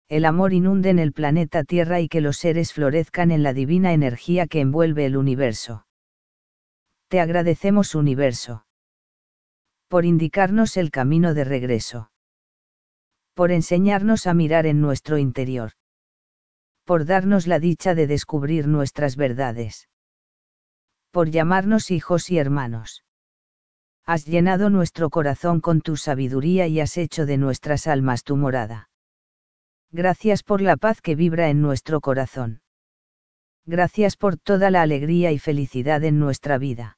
el amor inunden el planeta Tierra y que los seres florezcan en la divina energía que envuelve el universo. Te agradecemos, universo, por indicarnos el camino de regreso, por enseñarnos a mirar en nuestro interior, por darnos la dicha de descubrir nuestras verdades, por llamarnos hijos y hermanos. Has llenado nuestro corazón con tu sabiduría y has hecho de nuestras almas tu morada. Gracias por la paz que vibra en nuestro corazón. Gracias por toda la alegría y felicidad en nuestra vida.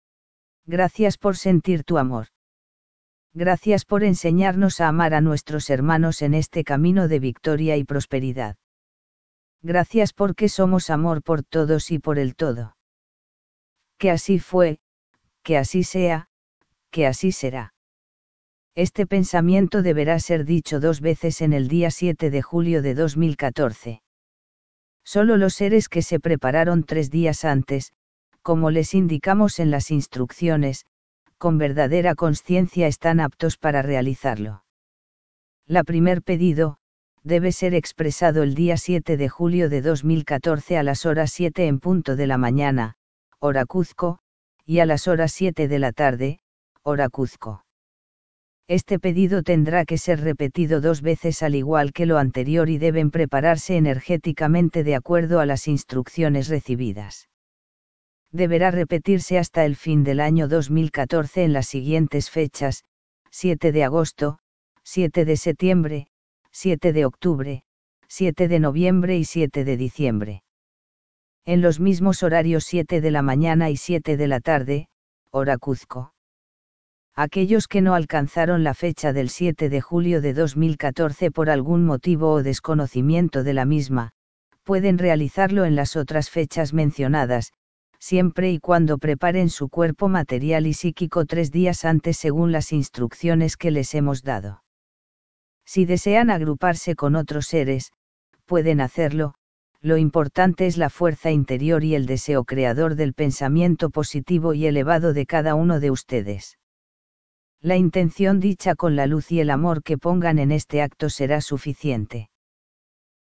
Gracias por sentir tu amor. Gracias por enseñarnos a amar a nuestros hermanos en este camino de victoria y prosperidad. Gracias porque somos amor por todos y por el todo. Que así fue, que así sea, que así será. Este pensamiento deberá ser dicho 2 veces en el día 7 de julio de 2014. Solo los seres que se prepararon 3 días antes, como les indicamos en las instrucciones, con verdadera conciencia están aptos para realizarlo. La primer pedido, debe ser expresado el día 7 de julio de 2014 a las horas 7 en punto de la mañana, hora Cuzco, y a las horas 7 de la tarde, hora Cuzco. Este pedido tendrá que ser repetido 2 veces al igual que lo anterior y deben prepararse energéticamente de acuerdo a las instrucciones recibidas. Deberá repetirse hasta el fin del año 2014 en las siguientes fechas: 7 de agosto, 7 de septiembre, 7 de octubre, 7 de noviembre y 7 de diciembre. En los mismos horarios 7 de la mañana y 7 de la tarde, hora Cuzco. Aquellos que no alcanzaron la fecha del 7 de julio de 2014 por algún motivo o desconocimiento de la misma, pueden realizarlo en las otras fechas mencionadas, siempre y cuando preparen su cuerpo material y psíquico 3 días antes según las instrucciones que les hemos dado. Si desean agruparse con otros seres, pueden hacerlo, lo importante es la fuerza interior y el deseo creador del pensamiento positivo y elevado de cada uno de ustedes. La intención dicha con la luz y el amor que pongan en este acto será suficiente.